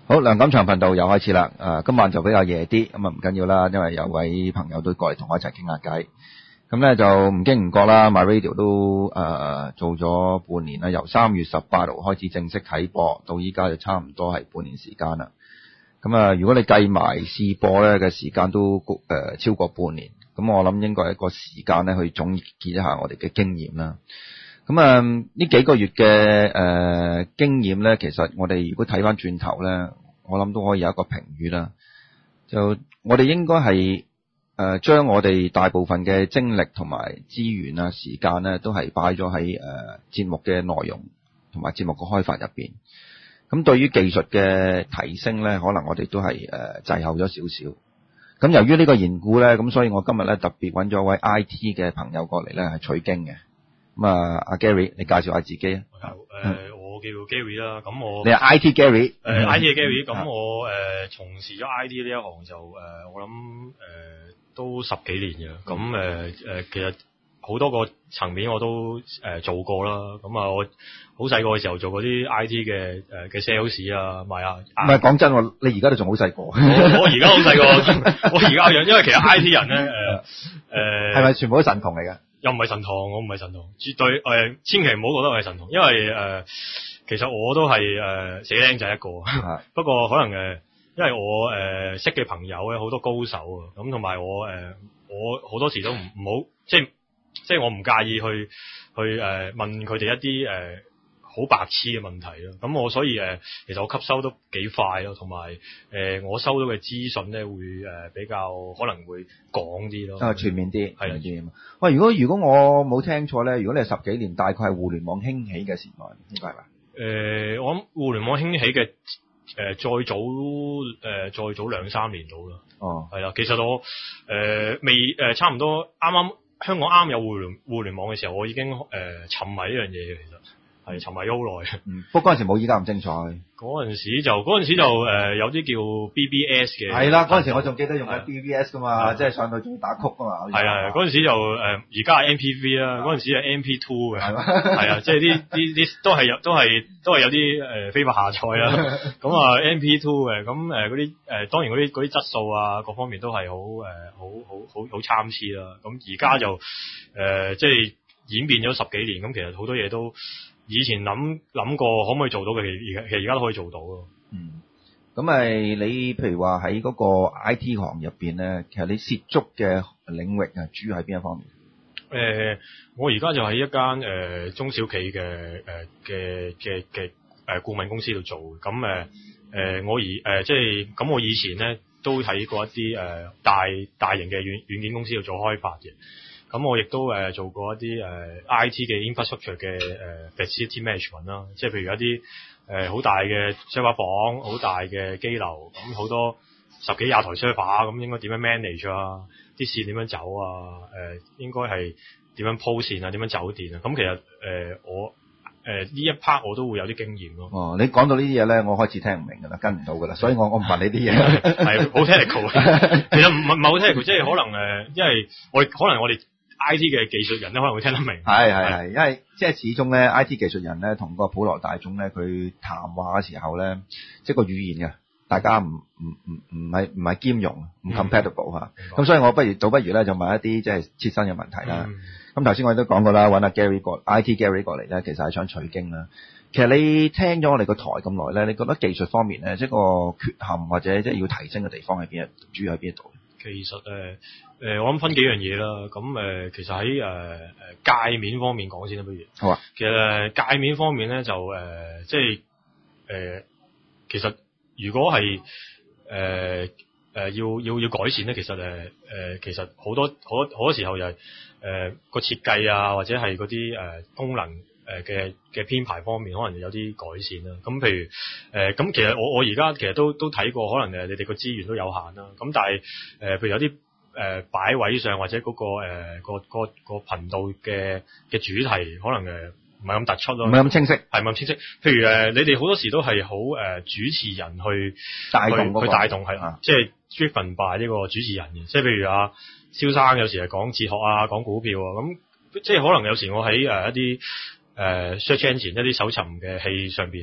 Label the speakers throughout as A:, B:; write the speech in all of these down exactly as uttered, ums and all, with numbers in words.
A: 好，梁錦祥頻道又開始啦。誒，今晚就比較夜啲，咁啊唔緊要啦，因為有位朋友都過嚟同我一齊傾下偈。咁咧就唔經唔覺啦 ，My Radio 都誒、呃、做咗半年啦，由三月十八號開始正式啟播，到依家就差唔多係半年時間啦。咁啊，如果你計埋試播咧嘅時間都誒、呃、超過半年，咁我諗應該係一個時間咧去總結一下我哋嘅經驗啦。咁啊，呢幾個月嘅誒、呃、經驗咧，其實我哋如果睇翻轉頭咧，我諗都可以有一個評語啦。就我哋應該係誒將我哋大部分嘅精力同埋資源啊、時間咧，都係擺咗喺誒節目嘅內容同埋節目嘅開發入邊。咁對於技術嘅提升咧，可能我哋都係誒滯後咗少少。咁由於呢個緣故咧，咁所以我今日咧特別揾咗位 I T 嘅朋友過嚟咧係取經嘅。咁啊，阿 Gary，你介紹下自己啊。
B: 誒、呃，我叫 Gary 啦。咁我
A: 你係 I T Gary。
B: 誒，I T 嘅 Gary。咁我誒從事咗 I T 呢一行就誒、呃，我諗誒、呃、都十幾年嘅。咁誒誒，其實好多個層面我都誒、呃、做過啦。咁啊，我好細個嘅時候做嗰啲 I T 嘅誒嘅 sales 啊，賣啊。
A: 唔係講真喎，你而家都仲好細個。
B: 我我而家好細個，我而家樣，因為其實 I T 人咧誒誒，係
A: 咪全部都神童嚟㗎？
B: 又唔係神童，我唔係神童，絕對誒、呃，千祈唔好覺得我係神童，因為誒、呃，其實我都係誒死僆仔一個，不過可能誒、呃，因為我誒、呃、識嘅朋友咧好多高手啊，咁同埋我誒、呃，我好多時都唔唔好，即係即係我唔介意去去誒、呃、問佢哋一啲誒。呃好白痴嘅問題咯，咁我所以誒，其實我吸收都幾快咯，同埋誒我收到嘅資訊咧會誒比較可能會廣啲咯，
A: 啊全面啲，
B: 係
A: 啊。喂，如果如果我冇聽錯咧，如果你係十幾年，大概係互聯網興起嘅時代，應該係嘛？
B: 誒、呃，我諗互聯網興起嘅誒、呃、再早誒、呃、再早兩三年到啦。
A: 哦，
B: 係啦，其實我誒、呃、未誒、呃、差唔多啱啱香港啱有互聯互聯網嘅時候，我已經誒、呃、沉迷呢樣嘢嘅，其實。係沉迷咗好耐，
A: 嗯，不過嗰陣時冇依家咁精彩。
B: 嗰陣時就嗰陣時就誒、呃、有啲叫 B B S 嘅，
A: 係啦，嗰陣時我仲記得用緊 B B S 噶嘛，即係上到仲打曲噶嘛。
B: 係啊，嗰陣時就誒而家係 M P V 啦，嗰陣時係 M P two 嘅，係嘛？係啊，即係啲啲啲都係有都係都係有啲誒、呃、非法下載啦。咁啊 M P two 嘅，咁誒嗰啲誒當然嗰啲嗰啲質素啊各方面都係好誒好好好好參差啦。咁而家就誒、呃、即係演變咗十幾年，咁其實好多嘢都。以前諗諗過可唔可以做到嘅，其實其實而家都可以做到咯。
A: 嗯，咁咪你譬如話喺嗰個 I T 行入邊咧，其實你涉足嘅領域啊，主要喺邊一方面？
B: 誒、呃，我而家就喺一間誒、呃、中小企嘅誒嘅嘅嘅誒顧問公司度做。咁誒誒，我而誒、呃、即係咁，我以前咧都喺過一啲誒、呃、大大型嘅軟軟件公司度做開發嘅。咁我亦都誒、呃、做過一啲誒、呃、I T 嘅 infrastructure 嘅誒 facility management 啦，即係譬如一啲誒好大嘅 server 房、好大嘅機樓，咁好多十幾廿台 server，咁應該點樣 manage 啊？啲線點樣走啊？誒、呃、應該係點樣鋪線啊？點樣走電啊？咁其實誒、呃、我誒呢、呃、一 part 我都會有啲經驗咯。
A: 哦，你講到呢啲嘢咧，我開始聽唔明㗎啦，跟唔到㗎啦，所以我我唔問你啲嘢。
B: 係好 technical，其實唔唔係好 technical，即係可能誒，因為我可能我哋。I T 嘅技術人咧可能會聽得明，
A: 係係係，因為即係始終咧 I T 技術人咧同個普羅大眾咧佢談話嘅時候咧，即係個語言嘅，大家唔唔唔唔係唔係兼容，唔 compatible 嚇。咁、嗯、所以我不如倒不如咧就問一啲即係切身嘅問題啦。咁頭先我哋都講過啦，揾阿 Gary 過 I T Gary 過嚟咧，其實係想取經啦。其實你聽咗我哋個台咁耐咧，你覺得技術方面咧，即係個缺陷或者即係要提升嘅地方喺邊？主要喺邊度？
B: 其實誒誒、呃，我諗分幾樣嘢啦。咁誒、呃，其實喺誒誒界面方面講先啦，不如
A: 好啊。
B: 其實、呃、界面方面咧，就誒、呃、即係誒、呃，其實如果係誒誒要要要改善咧，其實誒誒、呃，其實好多好多好多時候又係誒個設計啊，或者係嗰啲誒功能誒嘅嘅編排方面，可能有啲改善啦。咁譬如誒，咁、呃、其實我我而家其實都都睇過，可能誒你哋個資源都有限啦。咁但係誒、呃，譬如有啲誒、呃、擺位上或者嗰、那個誒、呃、個個個頻道嘅嘅主題，可能誒唔係咁突出咯，
A: 唔係咁清晰，
B: 係唔係咁清晰？譬如誒、呃，你哋好多時都係好誒主持人去
A: 帶動、那個、
B: 去帶動係啊，即係 driven by 呢個主持人嘅。即係譬如阿蕭生有時係講哲學啊，講股票啊，咁即係可能有時我喺誒、呃、一啲誒、uh, search engine 一啲搜尋嘅器上邊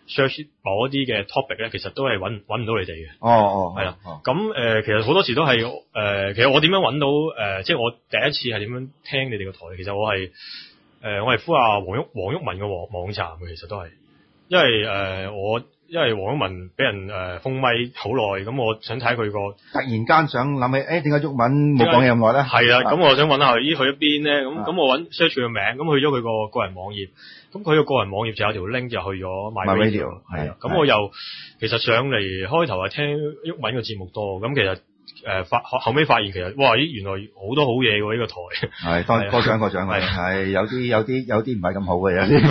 B: search 某一啲嘅 topic 咧，其實都係揾揾唔到你哋嘅。
A: 哦哦，
B: 係啦。
A: 哦
B: 咁誒、呃，其實好多時都係誒、呃，其實我點樣揾到誒、呃，即係我第一次係點樣聽你哋個台？其實我係誒、呃，我係呼下黃毓黃毓民嘅網網站嘅，其實都係，因為誒、呃、我。因為黃毓民俾人誒、呃、封咪好耐，咁我想睇佢個
A: 突然間想諗起，誒點解毓民冇講嘢咁耐咧？
B: 係啊，咁、啊、我想揾下佢，咦去咗邊咧？咁咁、啊、我揾 search 佢個名，咁去咗佢個個人網頁，咁佢個個人網頁就有條 link 就去咗 My Radio， 係啊，咁我又其實上嚟開頭係聽毓民嘅節目多，咁其實。誒發後尾發現其實哇咦原來好多好嘢喎呢個台係
A: 多多獎過獎嘅係有啲有啲有啲唔係咁好嘅有啲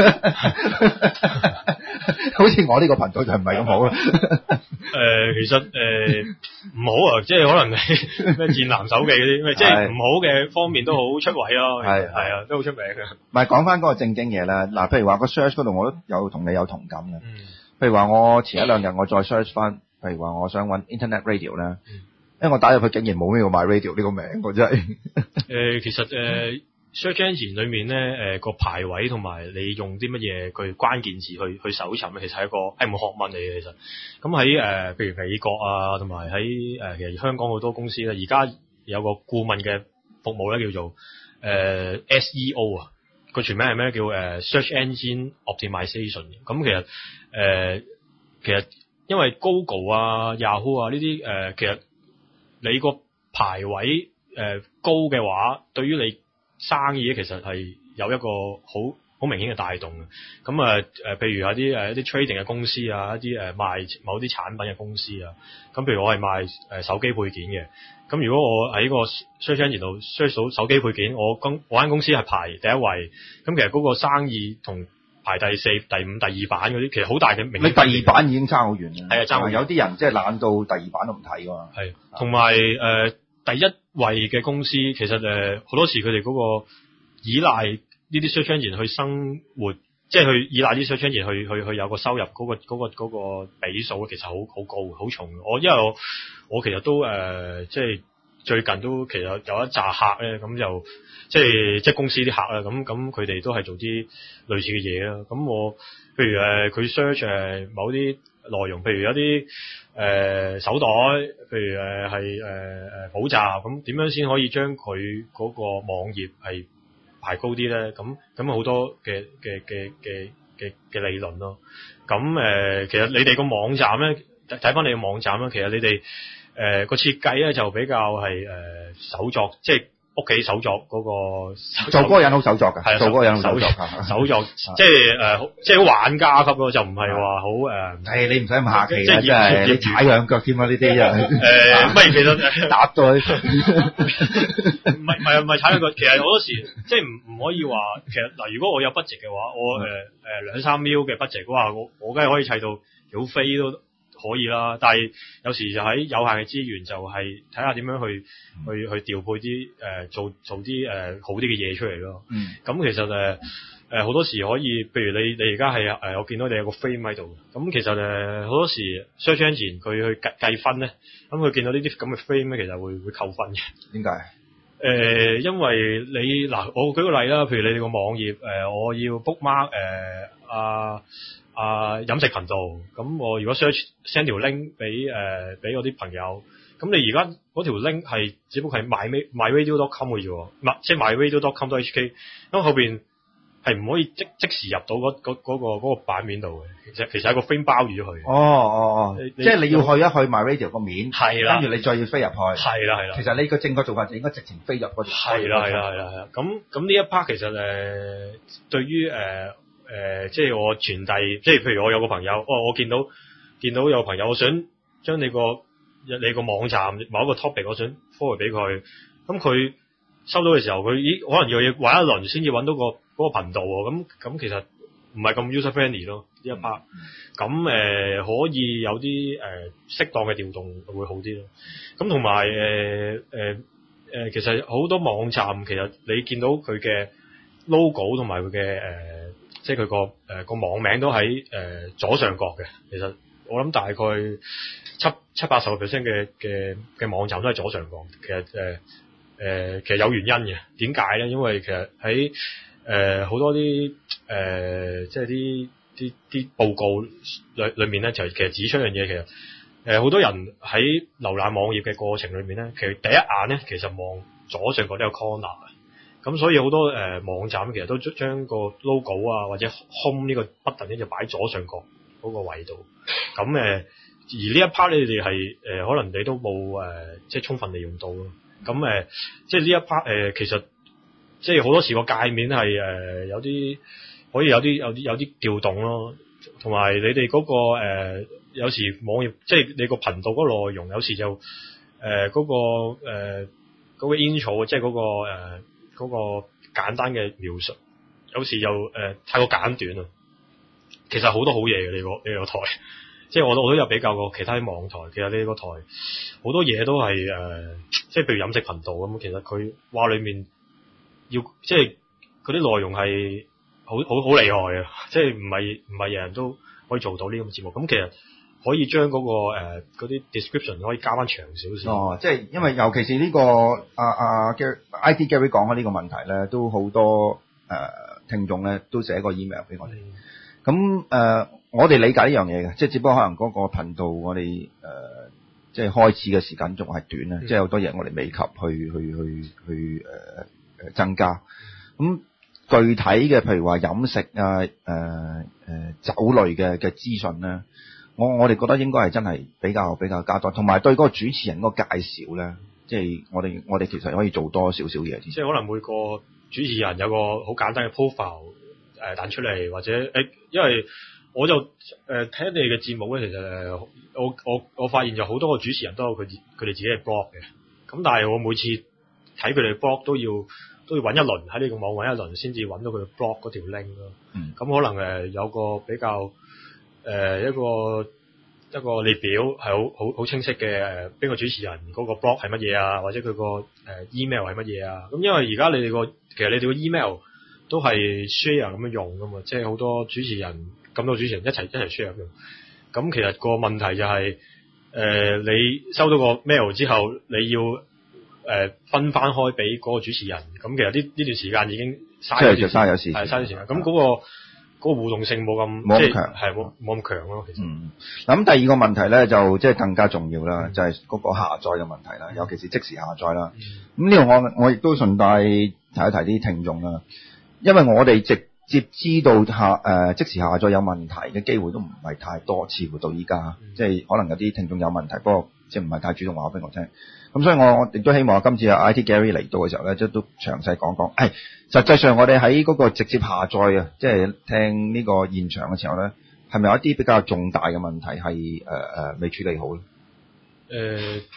A: 好似我呢個頻道就唔係咁好啦
B: 誒其實誒唔好啊即係可能係咩戰男手記嗰啲咩即係唔好嘅方面都好出位咯係係啊都好出名嘅。
A: 唔係講翻嗰個正經嘢啦嗱譬如話個 search 嗰度我都有同你有同感嘅、嗯、譬如話我前一兩日我再 search 翻譬如話我想揾 internet radio 咧、嗯因為我打入去竟然冇呢個 My Radio 呢個名，我真係。誒、
B: 呃，其實誒、呃、search engine 裏面咧，誒、呃、個排位同埋你用啲乜嘢佢關鍵字去去搜尋咧，其實係一個係門學問嚟嘅。其實，咁喺誒譬如美國啊，同埋喺誒其實香港好多公司咧，而家有個顧問嘅服務咧，叫做誒、呃、S E O 啊，個全名係咩？叫誒、呃、Search Engine Optimization。咁其實誒、呃、其實因為 Google 啊、Yahoo 啊呢啲誒其實。你個排位誒、呃、高嘅話，對於你生意咧，其實係有一個好好明顯嘅帶動嘅。咁啊誒，譬如有啲誒一啲 trading 嘅公司啊，一啲誒賣某啲產品嘅公司啊。咁譬如我係賣誒、呃、手機配件嘅。咁如果我喺個 search engine 度 search 到手機配件，我公我間公司係排第一位。咁其實嗰個生意同排第四、第五、第二版嗰啲，其實好大嘅明顯。你第二版已經差好遠啦。係啊，差好遠。有啲人即係懶到第二版都唔睇㗎嘛。係，同埋誒第一位嘅公司，其實誒好、呃、多時佢哋嗰個依賴呢啲 search engine 去生活，即係去依賴啲 search engine 去去去有個收入嗰、嗰個嗰、嗰個嗰、嗰個比數，其實好好高好重。我因為我我其實都誒、呃、即係最近都其實有一紮客咧，咁就。即係即係公司啲客啦，咁咁佢哋都係做啲類似嘅嘢啦。咁我譬如誒佢 search 誒某啲內容，譬如有啲誒、呃、手袋，譬如誒係誒誒補習，咁點樣先可以將佢嗰個網頁係排高啲咧？咁咁好多嘅嘅嘅嘅嘅嘅理論咯。咁誒、呃、其實你哋個網站咧，睇翻你個網站啦，其實你哋誒個設計咧就比較係誒、呃、手作，即係。屋企手作嗰、那個做嗰個人好手作㗎，係啊，做嗰個人好手作，手作即係誒，即係好玩家級咯，就唔係話好誒。係你唔使咁客氣啦，即係你踩兩腳添啊！呢啲啊，誒，唔係其實搭到佢，唔係唔係唔係踩兩腳。其實好多時即係唔唔可以話，其實嗱，如果我有 budget 嘅話，我誒誒兩三 mil 嘅 budget 嘅話，我我梗係可以砌到好飛都。可以啦，但係有時就喺有限嘅資源，就係睇下點樣去、嗯、去去調配啲誒、呃、做做啲誒、呃、好啲嘅嘢出嚟咯。嗯，咁其實誒誒好多時可以，譬如你你而家係誒我見到你有個 frame 喺度，咁其實誒好多時 search engine 佢去計計分咧，咁佢見到呢啲咁嘅 frame 咧，其實會會扣分嘅。點解？誒、呃，因為你嗱，我舉個例啦，譬如你哋個網頁誒、呃，我要 bookmark 誒、呃、啊。啊飲食頻道，咁我如果 search send 條 link 俾誒俾我啲朋友，咁你而家嗰條 link 係只不過係 my myradio dot com 嘅啫喎，唔係即係 myradio dot com dot h k，咁後邊係唔可以即即時入到嗰嗰嗰個嗰個版面度嘅，其實其實係個 frame 包住咗佢。哦哦哦，即係你要去一去 myradio 個面，係啦，跟住你再要飛入去，係啦係啦。其實你個正確做法就應該直情飛入嗰條。係啦係啦係啦係啦，咁咁呢一 part 其實誒、呃、對於誒。呃誒、呃，即係我傳遞，即係譬如我有個朋友，哦，我見到見到有個朋友，我想將你個你個網站某一個 topic，我想 forward 俾佢，咁佢收到嘅時候，佢咦可能要要玩一輪先至揾到個嗰個頻道喎，咁咁其實唔係咁 user friendly 咯呢一 part，咁誒、呃、可以有啲誒、呃、適當嘅調動會好啲咯，咁同埋誒誒誒，其實好多網站其實你見到佢嘅 logo 同埋佢嘅誒。呃即係佢個誒個網名都喺誒、呃、左上角嘅，其實我諗大概七七八十個 percent 嘅嘅嘅網站都係左上角。其實誒誒、呃、其實有原因嘅，點解咧？因為其實喺誒好多啲誒、呃、即係啲啲啲報告裏裏面咧，就其實指出一樣嘢，其實誒好、呃、多人喺瀏覽網頁嘅過程裏面咧，其實第一眼咧，其實望左上角呢個 corner，咁所以好多誒、呃、網站其實都將個 logo 啊或者 home 呢個 button 咧就擺左上角嗰個位度，咁誒、呃、而呢一 part 你哋係誒可能你都冇誒、呃、即係充分利用到咯，咁誒、呃、即係呢一 part 誒、呃、其實即係好多時個界面係誒、呃、有啲可以有啲有啲有啲調動咯，同埋你哋嗰、那個誒、呃、有時網頁即係你個頻道嗰個內容有時就誒嗰、呃那個誒嗰、呃那個 intro 即係嗰、那個誒嗰、呃那個簡單嘅描述，有時又誒、呃、太過簡短啊。其實好多好嘢嘅你個你個台，即係我都我都有比較過其他啲網台，其實你個台好多嘢都係誒、呃，即係譬如飲食頻道咁，其實佢話裡面要即係嗰啲內容係好好好厲害啊！即係唔係唔係人人都可以做到呢咁嘅節目。咁其實可以將嗰、嗰個嗰啲、呃、description 可以加翻長少少。
A: 哦，即係因為尤其是呢、呢個啊啊 I T Gary 講開呢個問題咧，都好多誒、呃、聽眾咧都寫個 email 俾我哋。咁誒、呃，我哋理解呢樣嘢嘅，即係只不過可能嗰個頻道我哋誒、呃、即係開始嘅時間仲係短咧、嗯，即係好多嘢我哋未及去去去去誒誒、呃、增加。咁具體嘅譬如話飲食啊、誒、呃、誒酒類嘅嘅資訊咧，我我哋覺得應該係真係比較比較加多，同埋對嗰個主持人嗰個介紹咧，即係我哋我哋其實可以做多少少嘢。
B: 即係可能每個主持人有個好簡單嘅 profile 誒彈出嚟，或者誒、欸，因為我就誒睇、呃、你哋嘅節目咧，其實誒我我我發現就好多個主持人都有佢佢哋自己嘅 blog 嘅，咁但係我每次睇佢哋 blog 都要都要揾一輪喺呢個網揾一輪先至揾到佢 blog 嗰條 link 咯。嗯，咁可能誒有個比較誒、呃、一個一個列表係好好好清晰嘅誒，邊個主持人嗰個 blog 係乜嘢啊，或者佢個誒 email 係乜嘢啊？咁因為而家你哋個其實你哋個 email 都係 share 咁樣用噶嘛，即係好多主持人咁多主持人一齊一齊 share 咁用。咁其實個問題就係、是、誒、呃、你收到個 mail 之後，你要誒、呃、分翻開俾嗰個主持人。咁其實呢呢段時間已經嘥咗，嘥咗時間，係嘥咗時間。咁嗰、那個嗰、那個互動性冇咁冇咁強，係冇冇咁強咯。其實。嗯。咁第二個問題咧就即係更加重要啦，嗯、就係、是、嗰個下載嘅問題啦，尤其是即時下載啦。咁呢個我我亦都順帶提一提啲聽眾啦。因為我哋直接知道下誒、呃、即時下載有問題嘅機會都唔係太多，似乎到依家、嗯，即係可能有啲聽眾有問題，不過即係唔係太主動話俾我聽。咁所以我亦都希望今次阿 I T Gary 嚟到嘅時候咧，即都詳細講講。誒，實際上我哋喺嗰個直接下載啊，即係聽呢個現場嘅時候咧，係咪有一啲比較重大嘅問題係誒誒未處理好咧？誒、呃，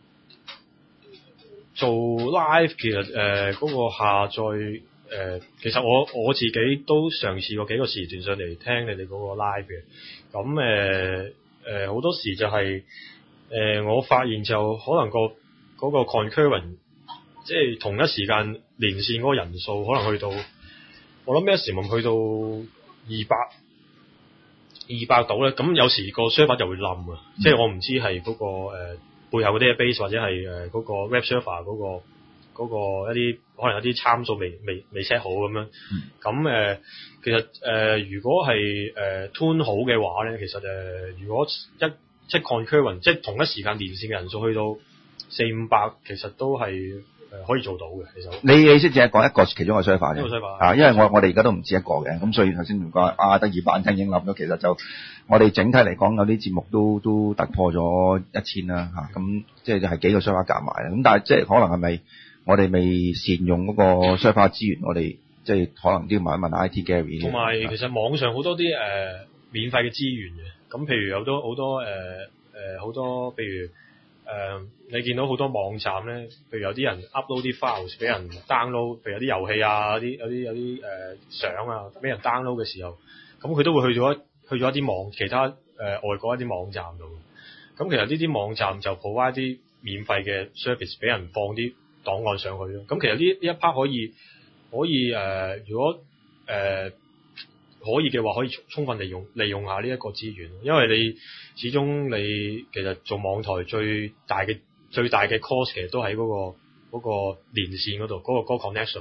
B: 做 live 其實誒嗰、呃嗰個下載。誒、呃，其實我我自己都嘗試過幾個時段上嚟聽你哋嗰個 live 嘅，咁誒誒好多時就係、是、誒、呃、我發現就可能、嗰個嗰、嗰個 concurrent， 即係同一時間連線嗰個人數可能去到，我諗咩時咪去到二百二百度咧，咁有時個 server 就會冧啊，嗯、即係我唔知係嗰、嗰個誒、呃、背後嗰啲 database 或者係誒嗰個 web server 嗰、嗰個。嗰、那個一啲可能有啲參數未未未 set 好咁樣，咁、嗯、誒、呃、其實誒、呃、如果係誒、呃、tune 好嘅話咧，其實誒、呃、如果一即係 concurrent 即係同一時間連線嘅人數去到四五百，其實都係誒、呃、可以做到嘅。其實你意思淨係講一個其中一個 server 啫，一個 server 啊，因為我我哋而家都唔止一個嘅，咁所以頭先唔講啊，得二百聽已經諗咗，其實就我哋整體嚟講有啲節目都都突破咗一千啦嚇，咁即係係幾個 server 夾埋啦，咁但係即係可能係咪？我哋未善用嗰個 server 資源，我哋即係可能都要問一問 I T Gary。同埋其實網上好多啲誒、呃、免費嘅資源嘅，咁譬如有好多好多誒誒好多，譬如誒、呃、你見到好多網站咧，譬如有啲人 upload 啲 files 俾人 download，譬如有啲遊戲啊，有啲有啲有啲誒相啊俾人 download 嘅時候，咁佢都會去咗去咗一啲網其他誒、呃、外國一啲網站度。咁其實呢啲網站就 provide 啲免費嘅 service 俾人放啲檔案上去咯，咁其實呢呢一 part 可以可以誒、呃，如果誒、呃、可以嘅話，可以充分利用利用下呢一個資源，因為你始終你其實做網台最大嘅最大嘅 cost 其實都喺嗰、嗰個嗰、嗰個連線嗰度，嗰、嗰個嗰個 connection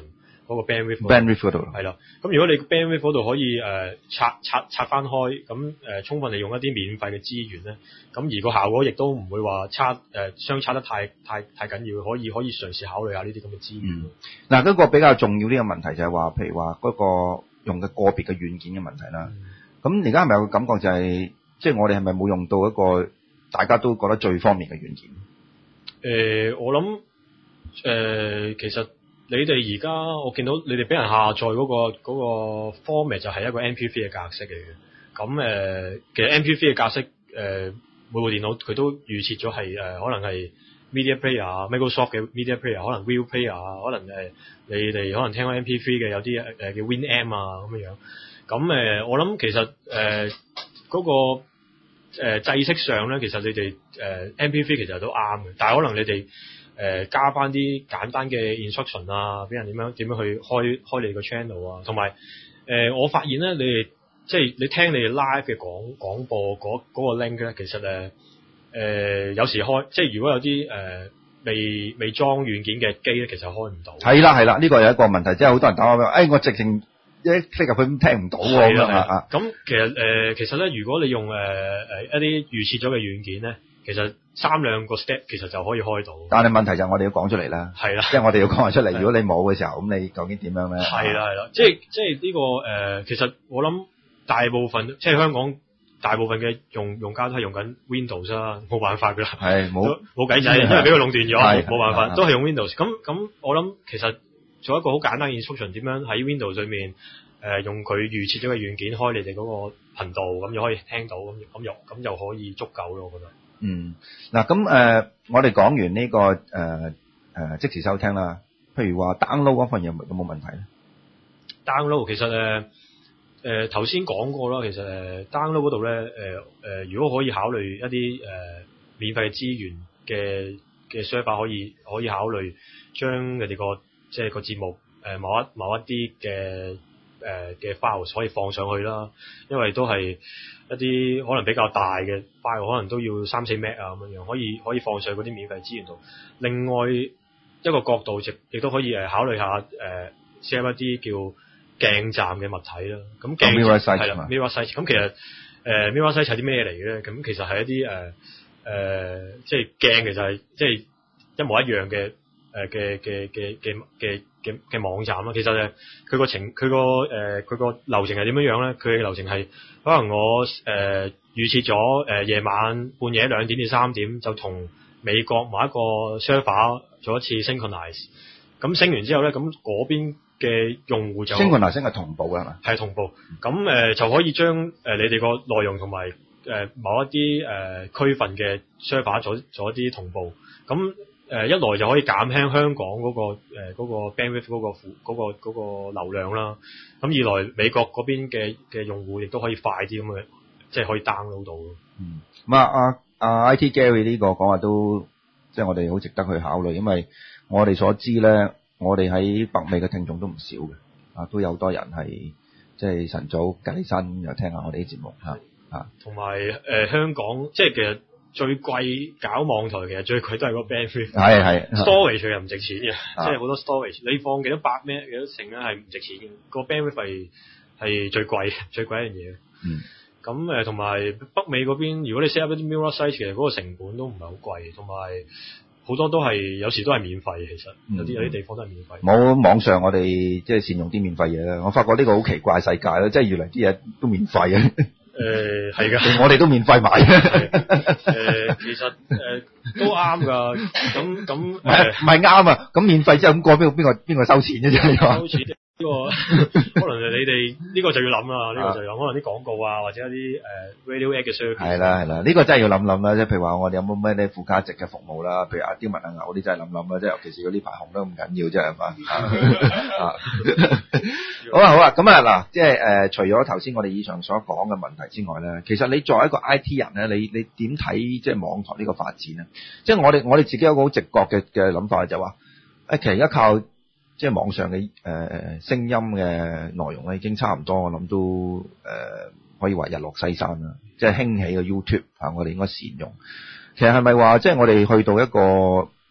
B: 嗰個 bandwidth
A: bandwidth 嗰度
B: 係啦。咁如果你 bandwidth 嗰度可以誒、呃、拆拆拆翻開，咁誒、呃、充分利用一啲免費嘅資源咧，咁而個效果亦都唔會話差誒、呃、相差得太太太緊要，可以可以嘗試考慮下呢啲咁嘅資源。
A: 嗱、嗯，嗰、嗰個比較重要呢個問題就係話，譬如話嗰個用嘅個別嘅軟件嘅問題啦。咁而家係咪有個感覺就係、是，即係我哋係咪冇用到一個大家都覺得最方便嘅軟件？誒、
B: 呃，我諗誒、呃，其實。你哋而家我見到你哋俾人下載嗰、那個嗰、那個 format 就係一個 M P three 嘅格式嚟嘅。咁誒、呃，其實 M P three 嘅格式誒、呃，每部電腦佢都預設咗係誒，可能係 media player、Microsoft 嘅 media player， 可能 View player， 可能誒、呃，你哋可能聽過 M P three 嘅有啲誒、呃、叫 Winamp 啊咁樣樣。咁誒、呃，我諗其實誒嗰、呃那個誒、呃、制式上咧，其實你哋誒、呃、M P three 其實都啱嘅，但係可能你哋。誒、呃、加翻啲簡單嘅 instruction 啊，俾人點樣點樣去開開你個 channel 啊，同埋誒我發現咧，你哋即係你聽你哋 live 嘅廣廣播嗰嗰、嗰個 link 咧，其實誒誒、呃、有時開，即係如果有啲誒、呃、未未裝軟件嘅機咧，其實開唔到。係啦係啦，呢、呢個有一個問題，即係好多人打我話，誒我直情一 click 入去咁聽唔到喎咁啊。咁其實誒、呃、其實咧，如果你用誒誒、呃、一啲預設咗嘅軟件咧。其實三兩個 step 其實就可以開到，但係問題就係我哋要講出嚟啦，係啦，即係我哋要講出嚟。如果你冇嘅時候，咁你究竟點樣咧？係啦係啦，即係即係呢個誒、呃，其實我諗大部分即係香港大部分嘅用用家都係用緊 Windows 啦，冇辦法㗎啦，係冇冇計仔，因為俾佢壟斷咗，冇辦法，都係用 Windows。咁咁我諗其實做一個好簡單嘅 instruction，點樣喺 Windows 上面誒、呃、用佢預設咗嘅軟件開你哋嗰個頻道，咁就可以聽到，咁咁又咁又可以足夠咯，我覺得。嗯，嗱咁誒，我哋講完呢、這個誒誒、呃呃、即時收聽啦。譬如話 download 嗰份有冇有冇問題咧 ？download 其實誒誒頭先講過啦，其實誒 download 嗰度咧誒誒，如果可以考慮一啲誒、呃、免費嘅資源嘅嘅 server， 可以可以考慮將佢哋個即係個節目誒、呃、某一某一啲嘅誒嘅 files 可以放上去啦，因為都係。一啲可能比較大嘅 file 可能都要三四 meg 啊咁樣，可以可以放上嗰啲免費資源度。另外一個角度，亦亦都可以誒考慮下誒 set 一啲叫鏡站嘅物體啦。咁鏡，mirror site 係啦 ，mirror site。咁其實誒、呃、mirror site 係啲咩嚟嘅咧？咁其實係一啲誒誒，即係鏡其實係即係一模一樣嘅誒嘅嘅嘅嘅嘅嘅嘅網站啦。其實誒佢個程佢個誒佢個流程係點樣樣咧？佢嘅流程係。可能我誒、呃、預設咗誒夜晚半夜兩點至三點就同美國某一個 server 做一次 synchronize， 咁升完之後咧，咁嗰邊嘅用戶就 synchronize 係同步嘅係嘛？係同步，咁誒、呃、就可以將誒、呃、你哋個內容同埋誒某一啲誒、呃、區份嘅 server 做做一啲同步，咁誒、呃、一來就可以減輕香港嗰、嗰個誒嗰、呃嗰個 bandwidth 嗰、嗰個嗰、嗰個嗰、嗰個流量啦。咁二來美國嗰邊嘅嘅用戶亦都可以快啲咁嘅，即係可以 download 到咯。嗯，咁啊啊啊 I T Gary 呢個講話都即係我哋好值得去考慮，因為我哋所知咧，我哋喺北美嘅聽眾都唔少嘅，啊都有好多人係即係晨早隔起身又聽下我哋啲節目嚇嚇。同埋誒香港即係其實最貴搞網台其實最貴都係個 bandwidth，係係 storage 又唔值錢嘅，即係好多 storage 你放幾多百咩幾多成咧係唔值錢嘅，個 bandwidth 係係最貴最貴一樣嘢。嗯，咁誒同埋北美嗰邊，如果你 set up 一啲 mirror site，其實嗰個成本都唔係好貴，同埋好多都係有時都係免費，其實有啲有啲地方都係免費。冇網上我哋即係善用啲免費嘢啦。我發覺呢個好奇怪世界啦，即係原來啲嘢都免費嘅。誒係㗎，我哋都免費買。誒、呃、其實誒、呃、都啱㗎，咁咁唔係唔係啱啊？咁免費之後咁過邊個邊個邊個收錢啫？收錢呢、呢個可能你哋呢、呢個就要諗啦，呢、呢個就要諗可能啲廣告啊，或者一啲誒、呃、radio ad 嘅 service。係啦係啦，呢、呢個真係要諗諗啦，即係譬如話我哋有冇咩咧附加值嘅服務啦，譬如阿刁文阿牛嗰啲真係諗諗啦，即係尤其是嗰啲排紅都咁緊要啫係嘛啊！好啊好啊，咁啊嗱，即係誒除咗頭先我哋以上所講嘅問題之外咧，其實你作為一個 I T 人咧，你你點睇即係網台呢個發展咧？即係我哋我哋自己有個好直覺嘅嘅諗法就係話，誒其實而家靠即係網上嘅誒、呃、聲音嘅內容咧，已經差唔多，我諗都誒、呃、可以話日落西山啦。即係興起嘅 YouTube 啊，我哋應該善用。其實係咪話即係我哋去到一個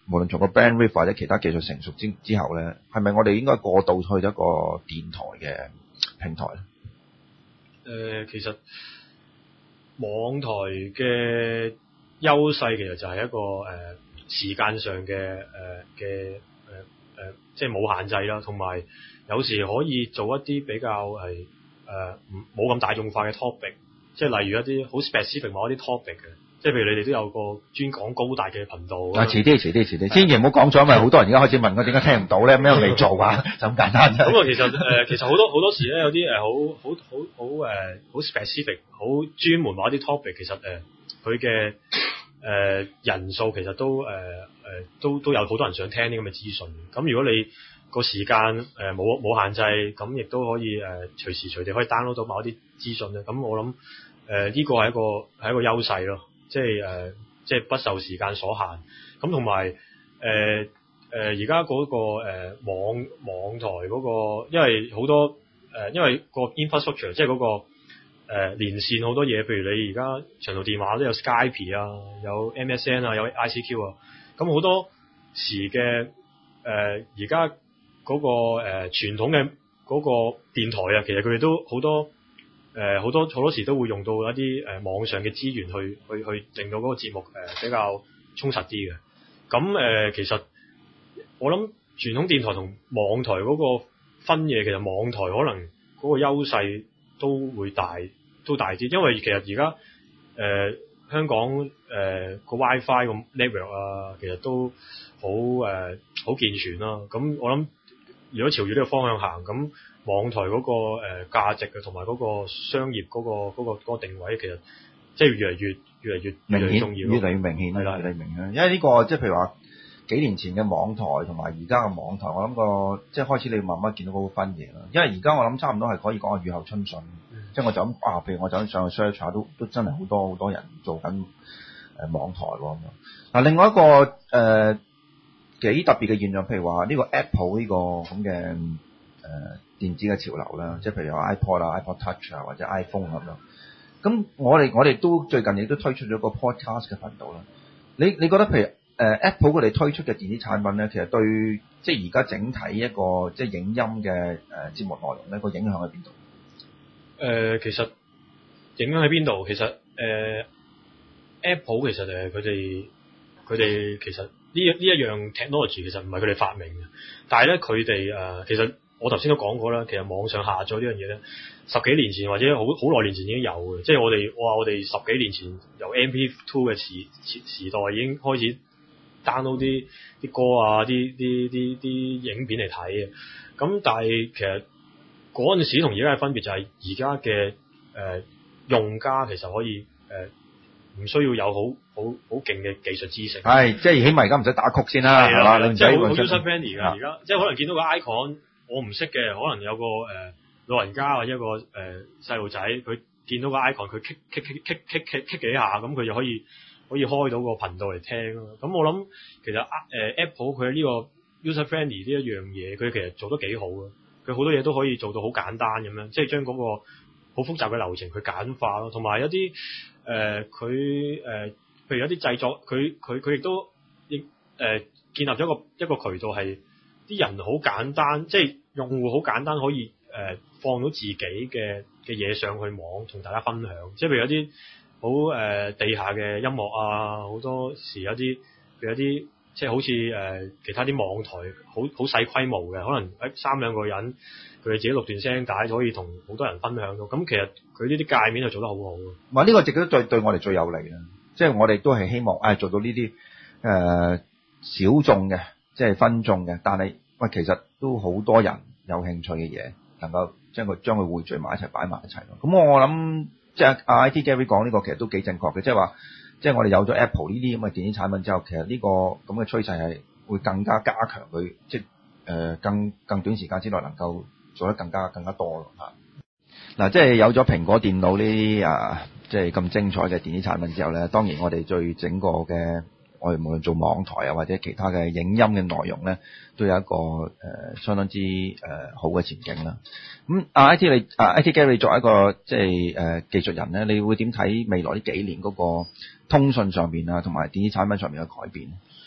A: 無論從個 bandwidth 或者其他技術成熟之之後咧，係咪我哋應該過渡去一個電台嘅平台咧？
B: 誒、呃，其實網台嘅優勢其實就係一個誒、呃、時間上嘅誒嘅誒誒，即係冇限制啦，同埋有，有時可以做一啲比較係誒唔冇咁大眾化嘅 topic， 即係例如一啲好 specific 某一啲 topic 嘅。即係譬如你哋都有個專講高達嘅頻道。啊，
A: 遲啲，遲啲，遲啲，千祈唔好講咗，因為好多人而家開始問我點解聽唔到咧，咩都未做啊，就咁簡單啫。
B: 咁啊，其實誒、呃，其實好多好多時咧，有啲誒好好好好誒好 specific、好專門話一啲 topic，其實誒佢嘅誒人數其實都誒誒、呃、都都有好多人想聽啲咁嘅資訊。咁如果你個時間誒冇冇限制，咁亦都可以誒、呃、隨時隨地可以 download 到某一啲資訊咧。咁我諗誒呢個係一個係一個優勢咯。即係誒、呃，即係不受時間所限。咁同埋誒誒，而家嗰個誒、呃、網網台嗰、那個，因為好多誒、呃，因為個 infrastructure 即係嗰、那個誒、呃、連線好多嘢，譬如你而家長途電話都有 Skype 啊，有 M S N 啊，有 I C Q 啊。咁好多時嘅誒，而家嗰個誒、呃、傳統嘅嗰個電台啊，其實佢哋都好多。誒好、呃、多好多時都會用到一啲誒、呃、網上嘅資源去去去令到嗰個節目誒、呃、比較充實啲嘅。咁誒、呃、其實我諗傳統電台同網台嗰個分野，其實網台可能嗰個優勢都會大都大啲，因為其實而家誒香港誒個 WiFi 個 network 啊，其實都好誒好健全啦。咁我諗如果朝住呢個方向行，咁網台嗰、嗰個誒、呃、價值嘅同埋嗰個商業嗰、嗰個嗰、嗰個嗰個定位，其實即係越嚟越越嚟越
A: 明顯，
B: 越嚟越重要，
A: 越嚟越明顯，
B: 係啦，
A: 越嚟越明顯。因為呢、呢個即係譬如話幾年前嘅網台同埋而家嘅網台，我諗個即係開始你慢慢見到嗰個分野啦。因為而家我諗差唔多係可以講係雨後春筍，嗯、即係我就咁啊，譬如我就咁上去 search 下，都都真係好多好多人做緊誒、呃、網台喎咁樣。嗱，另外一個誒、呃、幾特別嘅現象，譬如話呢個 Apple 呢個咁嘅誒。呃電子嘅潮流啦，即係譬如有 iPod 啊、iPod Touch 啊或者 iPhone 咁樣。咁我哋我哋都最近亦都推出咗個 podcast 嘅頻道啦。你你覺得譬如誒、呃、Apple 佢哋推出嘅電子產品咧，其實對即係而家整體一個即係影音嘅誒、呃、節目內容咧，個影響喺邊度？誒、
B: 呃，其實影響喺邊度？其實誒、呃、Apple 其實誒佢哋佢哋其實呢一呢一樣 technology 其實唔係佢哋發明嘅，但係咧佢哋誒其實。我頭先都講過啦，其實網上下載呢樣嘢咧，十幾年前或者好好耐年前已經有嘅，即係我哋我話我哋十幾年前由 M P 二 嘅時時時代已經開始 download 啲啲歌啊、啲啲啲啲影片嚟睇嘅。咁但係其實嗰陣時同而家嘅分別就係而家嘅誒用家其實可以誒唔、呃、需要有好好好勁嘅技術知識。係，
A: 即係起碼而家唔使打曲先啦，係嘛？
B: 即係好 user friendly 㗎，而家即係可能見到個 icon。我唔識嘅，可能有個誒、呃、老人家或者一個誒細路仔，佢、呃、見到個 icon，佢 click click click click click click click 幾下，咁佢就可以可以開到個頻道嚟聽咯。咁我諗其實誒、呃、Apple 佢呢個 user friendly 呢一樣嘢，佢其實做得幾好嘅。佢好多嘢都可以做到好簡單咁樣，即係將嗰個好複雜嘅流程去簡化咯。同埋有啲誒佢誒，譬如有啲製作，佢佢佢亦都亦誒、呃、建立咗一個一個渠道係。啲人好簡單，即係用戶好簡單，可以誒、呃、放到自己嘅嘅嘢上去網，同大家分享。即係譬如有啲好誒地下嘅音樂啊，好多時有啲譬如有啲即係好似誒、呃、其他啲網台，好好細規模嘅，可能誒三兩個人佢哋自己錄段聲帶，可以同好多人分享到。咁其實佢呢啲界面就做得好好嘅。
A: 哇！呢個直都對對我哋最有利啦。即係我哋都係希望誒、哎、做到呢啲誒小眾嘅。即係分眾嘅，但係喂，其實都好多人有興趣嘅嘢，能夠將佢將佢匯聚埋一齊擺埋一齊咯。咁我我諗即係阿 I T Gary 講呢個其實都幾正確嘅，即係話即係我哋有咗 Apple 呢啲咁嘅電子產品之後，其實呢個咁嘅趨勢係會更加加強佢，即係誒更更短時間之內能夠做得更加更加多咯嚇。嗱，即係有咗蘋果電腦呢啲啊，即係咁精彩嘅電子產品之後咧，當然我哋對整個嘅我哋無論做網台啊或者其他嘅影音嘅內容咧，都有一個誒、呃、相當之誒、呃、好嘅前景啦。咁啊 I T 你啊 I T Gary 作為一個即係誒技術人咧，你會點睇未來呢幾年嗰個通訊上面啊同埋電子產品上面嘅改變？
B: 誒、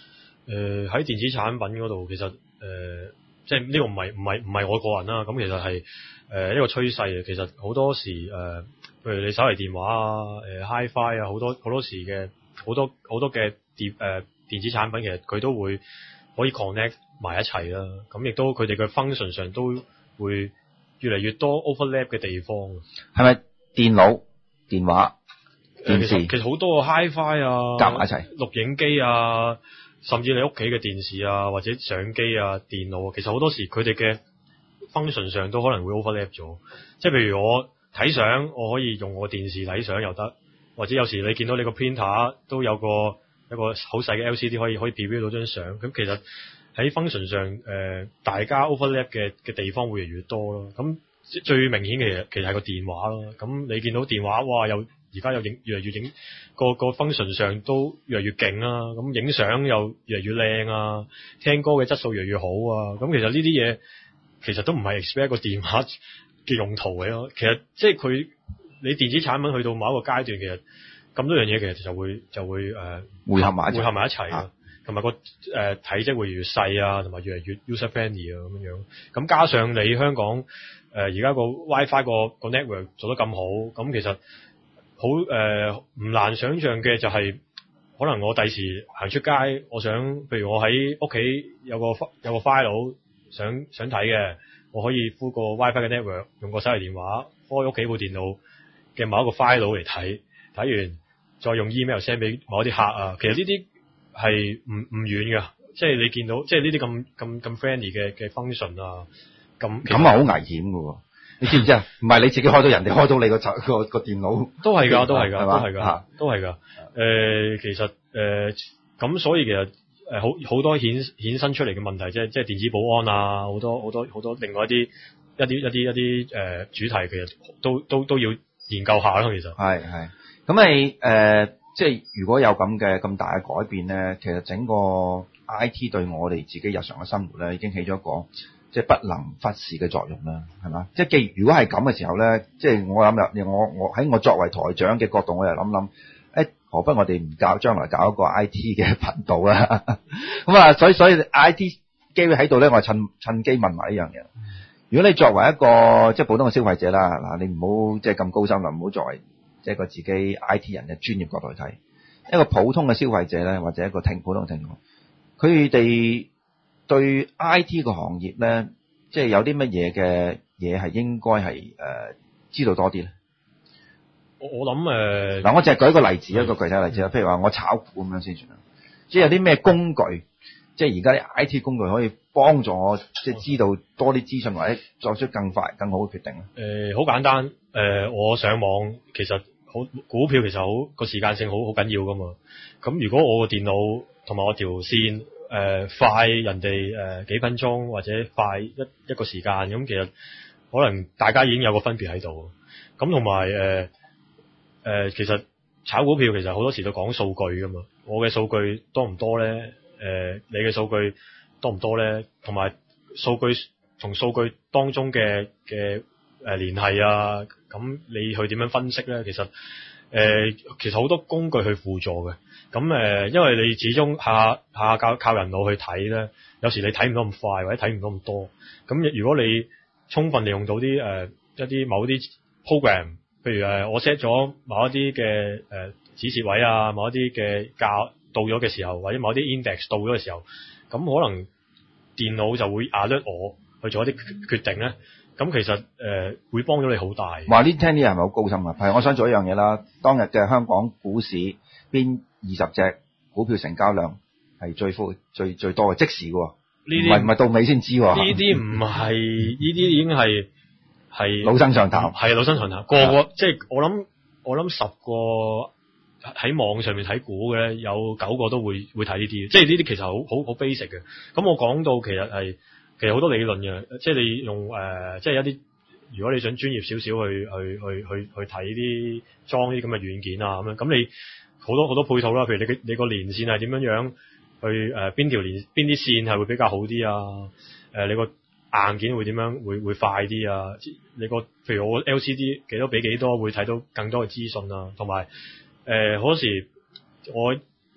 B: 誒喺電子產品嗰度，其實誒、呃、即係呢個唔係唔係唔係我個人啦，咁其實係誒、呃、一個趨勢嘅。其實好多時誒、呃，譬如你手提電話啊、誒、呃、Hi-Fi 啊，好多好多時嘅好多好多嘅電誒電子產品，其實佢都會可以 connect 埋一齊啦。咁亦都佢哋嘅 function 上都會越嚟越多 overlap 嘅地方。
A: 係咪電腦、電話、電視？
B: 其實其實好多個 Hi-Fi 啊，
A: 夾埋一齊，
B: 錄影機啊，甚至你屋企嘅電視啊，或者相機啊、電腦啊，其實好多時佢哋嘅 function 上都可能會 overlap 咗。即係譬如我睇相，我可以用我電視睇相又得，或者有時你見到你個 printer 都有個一個好細嘅 L C D 可以可以 preview 到張相。咁其實喺 function 上，誒、呃、大家 overlap 嘅嘅地方會越嚟越多咯。咁最明顯嘅其實係個電話咯。咁你見到電話，哇！有而家又影越嚟越影個個 function 上都越嚟越勁啦。咁影相又越嚟越靚啊，聽歌嘅質素越嚟越好啊。咁其實呢啲嘢其實都唔係 expect 一個電話嘅用途嘅咯。其實即係佢你電子產品去到某一個階段，其實咁多樣嘢其實就會就會誒
A: 匯合埋一齊，
B: 匯合埋一齊咯。同埋個誒體積會越嚟越細啊，同埋越嚟越 user friendly 啊咁樣樣。咁加上你香港誒而家個 WiFi 個個 network 做得咁好，咁其實好誒唔難想像嘅就係、是、可能我第時行出街，我想譬如我喺屋企有個有個 file 想想睇嘅，我可以 full 個 WiFi 嘅 network， 用個手提電話開屋企部電腦嘅某一個 file 嚟睇，睇完再用 email send 俾某一啲客啊。其實呢啲係唔唔遠㗎，即係你見到即係呢啲咁咁咁 friendly 嘅嘅 function 啊，咁
A: 咁啊好危險㗎喎！你知唔知啊？唔係你自己開到人哋開到你個個個電腦，
B: 都係㗎，都係㗎，
A: 係
B: 都係㗎，都係㗎。誒，其實誒咁、呃，所以其實誒好好多衍衍生出嚟嘅問題，即係即係電子保安啊，好多好多好多另外一啲一啲一啲一啲誒、呃、主題，其實都都都要研究下咯。其實
A: 係係咁你誒，即係如果有咁嘅咁大嘅改變咧，其實整個 I T 對我哋自己日常嘅生活咧，已經起咗一個即係不能忽視嘅作用啦，係嘛？即係既如果係咁嘅時候咧，即係我諗啦，我我喺我作為台長嘅角度，我又諗諗，誒何不我哋唔搞將來搞一個 I T 嘅頻道啦？咁啊，所以所以 I T 機會喺度咧，我趁趁機問埋呢樣嘢。如果你作為一個即係普通嘅消費者啦，嗱你唔好即係咁高深啦，唔好作為即係一個自己 I T 人嘅專業角度去睇，一個普通嘅消費者咧，或者一個聽普通嘅聽眾，佢哋對 I T 個行業咧，即係有啲乜嘢嘅嘢係應該係誒、呃、知道多啲咧？
B: 我我諗誒，嗱、
A: 呃，我淨係舉一個例子，一個具體例子啦。譬如話我炒股咁樣先算啦，即係有啲咩工具，即係而家啲 I T 工具可以幫助我，即係知道多啲資訊或者作出更快、更好嘅決定咧。
B: 誒，好簡單，誒、呃，我上網其實好股票其實好個時間性好好緊要噶嘛。咁如果我個電腦同埋我條線，誒、呃、快人哋誒、呃、幾分鐘或者快一一個時間，咁其實可能大家已經有個分別喺度。咁同埋誒誒，其實炒股票其實好多時都講數據㗎嘛。我嘅數據多唔多咧？誒、呃，你嘅數據多唔多咧？同埋數據同數據當中嘅嘅誒聯繫啊，咁你去點樣分析咧？其實誒、呃，其實好多工具去輔助嘅。咁誒、呃，因為你始終下下靠靠人腦去睇咧，有時你睇唔到咁快，或者睇唔到咁多。咁如果你充分利用到啲誒、呃、一啲某啲 program，譬如誒我 set 咗某一啲嘅誒指示位啊，某一啲嘅價到咗嘅時候，或者某啲 index 到咗嘅時候，咁可能電腦就會 alert 我去做一啲決定咧。咁其實誒、呃、會幫到你好大。
A: 話呢聽啲人係咪好高深啊？係，我想做一樣嘢啦。當日嘅香港股市邊二十隻股票成交量係最富最最多嘅，即時嘅喎，唔係唔係到尾先知喎。
B: 呢啲唔係，呢啲已經係係
A: 老生常談，係
B: 老生常談。個個即係我諗，我諗十個喺網上面睇股嘅咧，有九個都會會睇呢啲，即係呢啲其實好好好 basic 嘅。咁我講到其實係其實好多理論嘅，即係你用誒、呃，即係一啲如果你想專業少少去去去去去睇啲裝啲咁嘅軟件啊咁樣，咁你好多好多配套啦，譬如你你個連線係點樣樣去誒邊條連邊啲線係會比較好啲啊？誒、呃、你個硬件會點樣會會快啲啊？你個譬如我 L C D 幾多比幾多會睇到更多嘅資訊啊？同埋誒好多時我因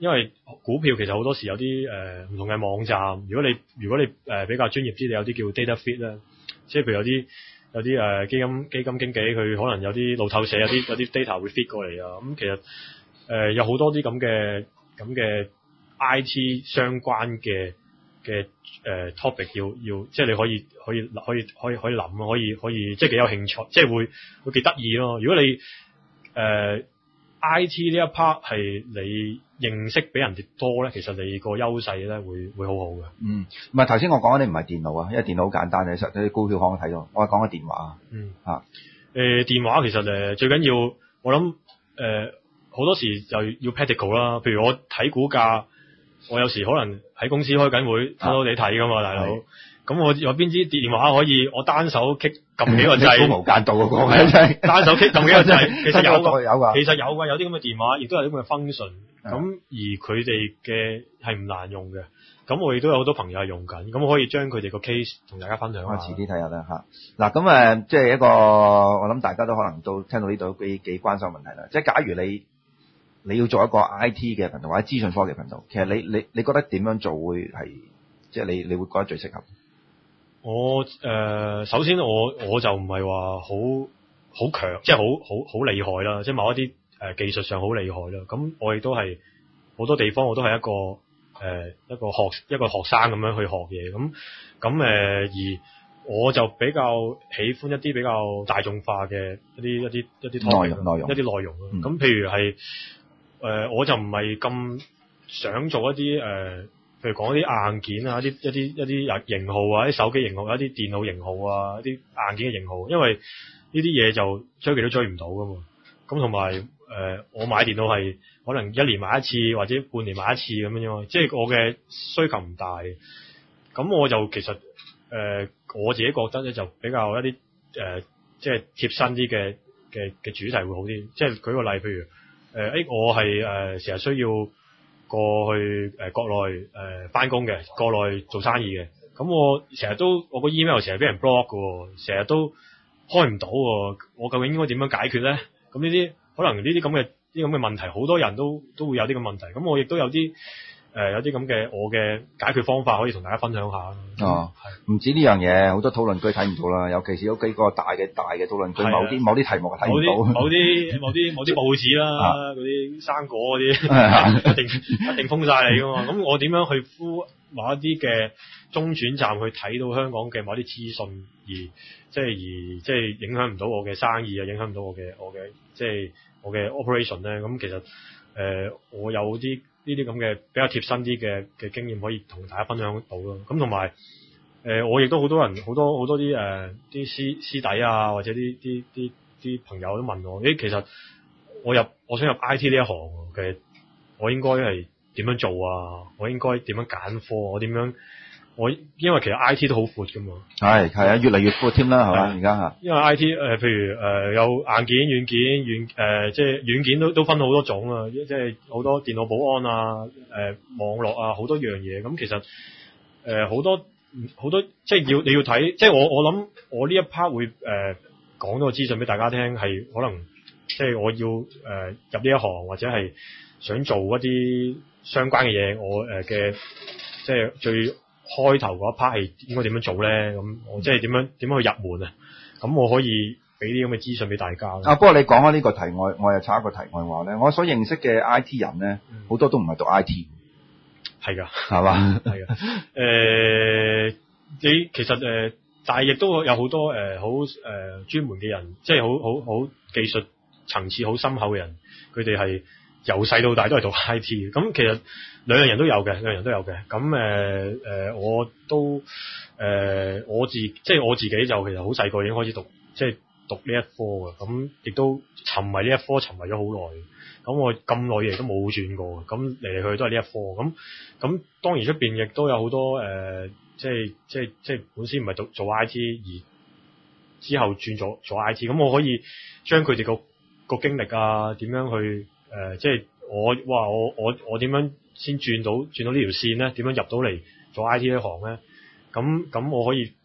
B: 因為股票其實好多時有啲誒唔同嘅網站，如果你如果你誒、呃、比較專業啲，你有啲叫 data feed 啦，即係譬如有啲有啲誒、呃、基金基金經紀佢可能有啲路透社有啲有啲 data 會 feed 過嚟啊，咁、嗯、其實誒、呃、有好多啲咁嘅咁嘅 I T 相關嘅嘅誒 topic 要要，即係你可以可以可以可以可以諗咯，可以可以即係幾有興趣，即係會會幾得意咯。如果你誒、呃、I T 呢一 part 係你認識比人哋多咧，其實你個優勢咧會會好好嘅。
A: 嗯，唔係頭先我講嗰啲唔係電腦啊，因為電腦好簡單嘅，實際股票行睇到。我係講緊電話。
B: 嗯。
A: 嚇、啊。
B: 誒、呃、電話其實誒、呃、最緊要，我諗誒好多時就要 practical 啦。譬如我睇股價，我有時可能喺公司開緊會，偷偷地睇噶嘛，大佬。咁我有邊支電話可以我單手擊撳幾個掣？
A: 好無間道啊！講嘅真係
B: 單手擊撳幾個掣，其實有㗎，
A: 有㗎，
B: 其實有㗎，有啲咁嘅電話，亦都有啲咁嘅 function。咁
A: 的
B: 而佢哋嘅係唔難用嘅。咁我亦都有好多朋友係用緊，咁可以將佢哋個 case 同大家分享下。
A: 我遲啲睇下啦嚇。嗱咁誒，即係一個我諗大家都可能都聽到呢度幾幾關心問題啦。即係假如你你要做一個 I T 嘅頻道或者資訊科技頻道，其實你你你覺得點樣做會係即係你你會覺得最適合？我
B: 誒、呃、首先我我就唔係話好好強，即係好好好厲害啦，即係某一啲誒、呃、技術上好厲害啦。咁我亦都係好多地方我都係一個誒、呃、一個學一個學生咁樣去學嘢。咁咁誒而我就比較喜歡一啲比較大眾化嘅一啲一啲一啲
A: 內容內容
B: 一啲內容咯。咁、嗯、譬如係誒、呃、我就唔係咁想做一啲誒。呃譬如講一啲硬件啊，一啲一啲一啲型號啊，啲手機型號，一啲電腦型號啊，一啲硬件嘅型號，因為呢啲嘢就追極都追唔到噶嘛。咁同埋誒，我買電腦係可能一年買一次或者半年買一次咁樣樣，即係我嘅需求唔大。咁我就其實誒、呃，我自己覺得咧就比較一啲誒、呃，即係貼身啲嘅嘅嘅主題會好啲。即係舉個例，譬如誒，誒、呃、我係誒成日需要過去誒、呃、國內誒返工嘅，國內做生意嘅，咁我成日都我個 email 成日俾人 block 嘅，成日都開唔到，我究竟應該點樣解決咧？咁呢啲可能呢啲咁嘅呢啲咁嘅問題，好多人都都會有啲咁嘅問題，咁我亦都有啲誒、呃、有啲咁嘅我嘅解決方法可以同大家分享下。
A: 哦，係唔止呢樣嘢，好多討論區睇唔到啦，尤其是有幾個大嘅大嘅討論區，某啲某啲題目係睇唔到。某啲某啲某啲報紙啦，嗰啲、啊、生果嗰啲一定一定封晒你噶嘛。咁我點樣去呼某一啲嘅中轉站去睇到香港嘅某啲資訊，而即係而即係影響唔到我嘅生意啊，影響唔到我嘅我嘅即係我嘅 operation 咧。咁其實誒、呃、我有啲呢啲咁嘅比較貼身啲嘅嘅經驗可以同大家分享到咯。咁同埋誒我亦都好多人好多好多啲誒啲師師弟啊，或者啲啲啲啲朋友都問我，誒其實我入我想入 I T 呢一行嘅，我應該係點樣做啊？我應該點樣揀科？我點樣？我因為其實 I T 都好闊噶嘛。係係啊，越嚟越闊添啦，係嘛？而家嚇。因為 I T 誒、呃，譬如誒、呃、有硬件、軟件、軟誒、呃，即係軟件都都分好多種啊，即係好多電腦保安啊、誒、呃、網絡啊，好多樣嘢。咁其實誒好、呃、多好多，即係要你要睇，即係我我諗我呢一 part 會誒、呃、講多個資訊俾大家聽，係可能即係我要誒、呃、入呢一行或者係想做一啲相關嘅嘢，我誒嘅、呃、即係最開頭嗰一 part 係應該點樣做咧？咁我即係點樣點樣去入門啊？咁我可以俾啲咁嘅資訊俾大家。啊，不過你講開呢個題外，我又插一個題外話咧。我所認識嘅 I T 人咧，好、嗯、多都唔係讀 I T。係㗎，係嘛？係㗎。誒、呃，你其實誒、呃，但係亦都有好多誒好誒專門嘅人，即係好好好技術層次好深厚嘅人，佢哋係由細到大都係讀 I T 嘅。咁其實兩樣人都有嘅，兩樣人都有嘅。咁誒誒，我都誒、呃、我自即係我自己就其實好細個已經開始讀，即係讀呢一科嘅。咁亦都沉迷呢一科，沉迷咗好耐。咁我咁耐嘢都冇轉過，咁嚟嚟去去都係呢一科。咁咁當然出邊亦都有好多誒、呃，即係即係即係本身唔係做做 I T 而之後轉咗做 I T。咁我可以將佢哋個個經歷啊，點樣去誒、呃，即係我哇我我我點樣先轉到轉到呢條線咧？點樣入到嚟做 I T 呢行咧？咁咁我可以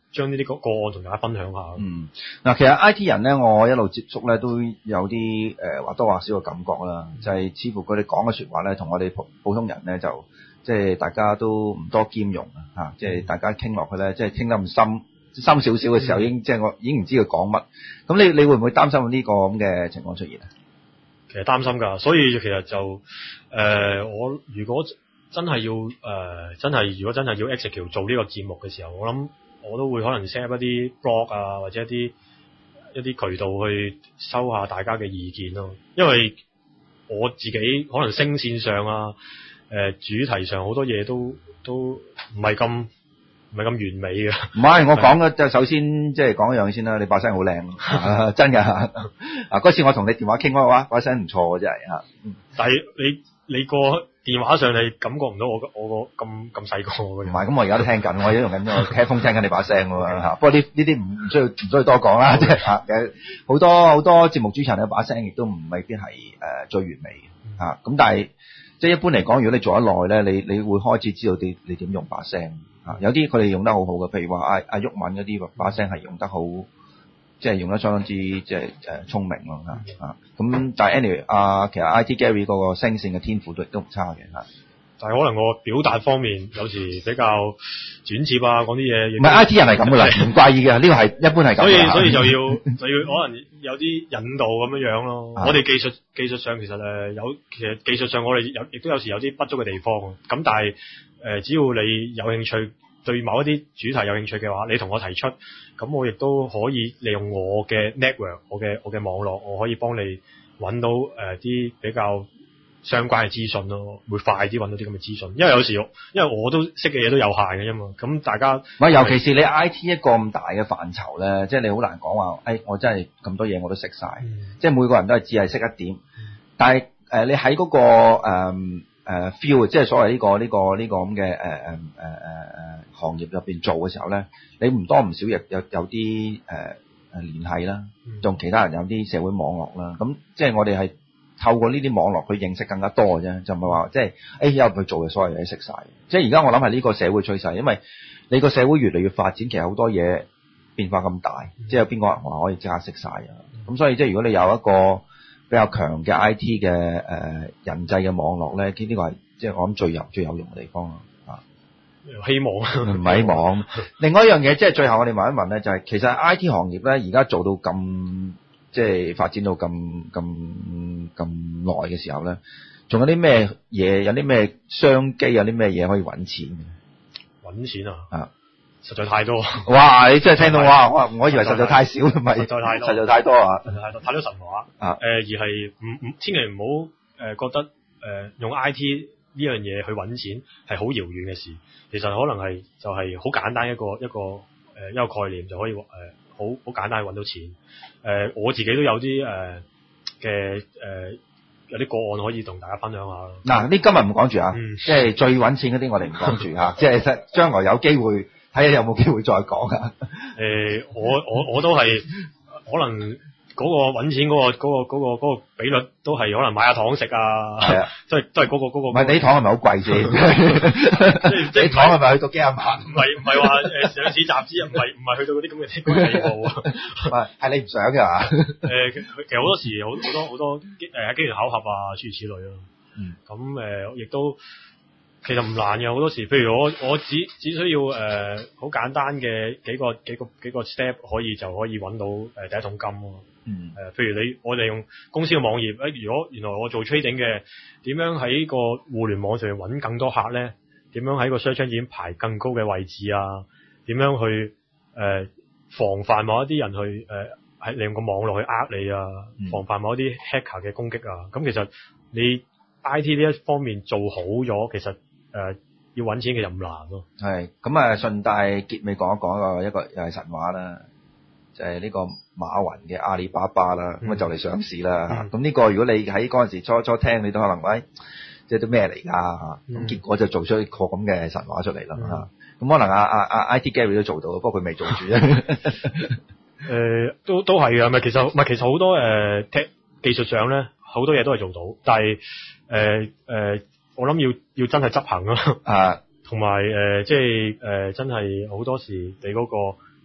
B: 將呢啲個個案同大家分享下。
A: 嗯，嗱，其實 I T 人咧，我一路接觸咧都有啲誒或多或少嘅感覺啦，就係、是、似乎佢哋講嘅説話咧，同我哋普普通人咧就即係大家都唔多兼容啊，嚇，即係大家傾落去咧，即係傾得咁深深少少嘅時候，已經即係我已經唔知佢講乜。咁你你會唔會擔心呢個咁嘅情況出現啊？
B: 其實擔心㗎，所以其實就誒、呃，我如果真係要誒、呃，真係如果真係要 execute 做呢個節目嘅時候，我諗我都會可能 set up 一啲 blog 啊，或者一啲一啲渠道去收下大家嘅意見咯。因為我自己可能聲線上啊，誒、呃、主題上好多嘢都都唔係咁唔係咁完美嘅。
A: 唔係，我講嘅就首先即係講一樣先啦。你把聲好靚，啊、真㗎。啊嗰次我同你電話傾開話，把聲唔錯嘅真係嚇。
B: 但係你你個電話上你感覺唔到我個我個咁咁細個嘅。
A: 唔係，咁我而家都聽緊，我而家用緊個 headphone 聽緊你把聲喎嚇。不過呢呢啲唔唔需要唔需要多講啦，即係嚇嘅好多好多節目主持人咧把聲亦都唔未必係誒最完美嘅嚇。咁但係即係一般嚟講，如果你做得耐咧，你你會開始知道你你點用把聲嚇。有啲佢哋用得好好嘅，譬如話阿阿毓民嗰啲把聲係用得好。即係用得相當之即係誒聰明咯嚇啊！咁但係 anyway 啊，其實 I T Gary 嗰個聲線嘅天賦都都唔差嘅嚇。
B: 但係可能我表達方面有時比較轉接啊，講啲嘢。
A: 唔係 I T 人係咁噶啦，唔怪意嘅，呢個係一般係咁。
B: 所以所以就要就要可能有啲引導咁樣樣咯。我哋技術技術上其實誒有，其實技術上我哋有亦都有時有啲不足嘅地方。咁但係誒、呃，只要你有興趣。對某一啲主題有興趣嘅話，你同我提出，咁我亦都可以利用我嘅 network，我嘅我嘅網絡，我可以幫你揾到誒啲、呃、比較相關嘅資訊咯，會快啲揾到啲咁嘅資訊。因為有時因為我都識嘅嘢都有限嘅啫嘛，咁大家
A: 唔係，尤其是你 I T 一個咁大嘅範疇咧，即係你好難講話，誒、哎、我真係咁多嘢我都識晒，嗯、即係每個人都係只係識一點，嗯、但係誒、呃、你喺嗰、那個誒。嗯誒、uh, feel 即係所謂呢、這個呢、這個呢、這個咁嘅誒誒誒誒誒行業入邊做嘅時候咧，你唔多唔少亦有有啲誒誒聯繫啦，同、嗯、其他人有啲社會網絡啦，咁即係我哋係透過呢啲網絡去認識更加多嘅啫，就唔係話即係誒有去做嘅所有嘢都識晒。即係而家我諗係呢個社會趨勢，因為你個社會越嚟越發展，其實好多嘢變化咁大，嗯、即係有邊個人話可以即刻識晒啊？咁、嗯、所以即係如果你有一個比較強嘅 I T 嘅誒、呃、人際嘅網絡咧，呢、這個係即係我諗最有最有用嘅地方咯啊！
B: 希望
A: 唔係希望。另外一樣嘢，即係最後我哋問一問咧，就係、是、其實 I T 行業咧，而家做到咁即係發展到咁咁咁耐嘅時候咧，仲有啲咩嘢？有啲咩商機？有啲咩嘢可以揾錢嘅？
B: 揾錢啊！啊！實在太多，
A: 哇！你真係聽到哇！我我以為實在太少，唔係實在太多，實在太多啊！
B: 實在太多，太多神話啊！誒、呃，而係唔唔，千祈唔好誒覺得誒、呃、用 I T 呢樣嘢去揾錢係好遙遠嘅事。其實可能係就係好簡單一個一個誒、呃、一個概念就可以誒好好簡單去揾到錢。誒、呃，我自己都有啲誒嘅誒有啲個案可以同大家分享下咯。嗱，呢今日唔講住啊，嗯、即係最揾錢嗰啲我哋唔講住嚇，即係將來有機會。睇下有冇機會再講啊？誒、 呃，我我我都係可能嗰個揾錢嗰、嗰個嗰、嗰個嗰、嗰個嗰個比率都係可能買下糖食啊，係啊，都係都係嗰個嗰、嗰個。唔係你糖係咪好貴先？即係你糖係咪去到幾廿萬？唔係唔係話誒上市集資，唔係唔係去到嗰啲咁嘅地步啊？唔係係你唔想㗎嘛？誒，其實好多時好好多好多誒機緣巧合啊，諸如此類咯。嗯，咁誒亦都。其實唔難嘅，好多時，譬如我我只只需要誒好、呃、簡單嘅幾個幾個幾個 step 可以就可以揾到誒、呃、第一桶金咯。嗯。誒、呃，譬如你我哋用公司嘅網頁，誒、呃、如果原來我做 trading 嘅，點樣喺個互聯網上面揾更多客咧？點樣喺個 search engine 排更高嘅位置啊？點樣去誒、呃、防範某一啲人去誒喺利用個網絡去呃你啊？嗯、防範某一啲 hacker 嘅攻擊啊？咁其實你 I T 呢一方面做好咗，其實誒、呃，要揾錢其實唔難咯。係，咁啊，順帶結尾講一講一個一個又係神話啦，就係、是、呢個馬雲嘅阿里巴巴啦，咁啊就嚟上市啦。咁呢、嗯、個如果你喺嗰陣時初初聽，你都可能喂，即係啲咩嚟㗎？咁、嗯、結果就做出一個咁嘅神話出嚟啦。咁、嗯嗯、可能阿阿阿 I T Gary 都做到，不過佢未做住啫。誒，都都係嘅，咪其實唔係其實好多誒，技、呃、技術上咧好多嘢都係做到，但係誒誒。我諗要要真係執行咯，啊，同埋誒即係誒真係好多時你嗰個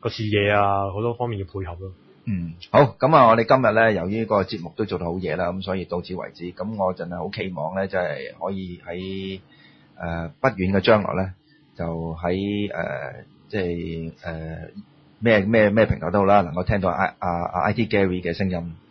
B: 個視野啊好多方面要配合咯。
A: 嗯，好，咁啊，我哋今日咧，由於個節目都做到好夜啦，咁所以到此為止。咁我真係好期望咧，即係可以喺誒、呃、不遠嘅將來咧，就喺誒、呃、即係誒咩咩咩平台都好啦，能夠聽到 I 啊啊 I T Gary 嘅聲音。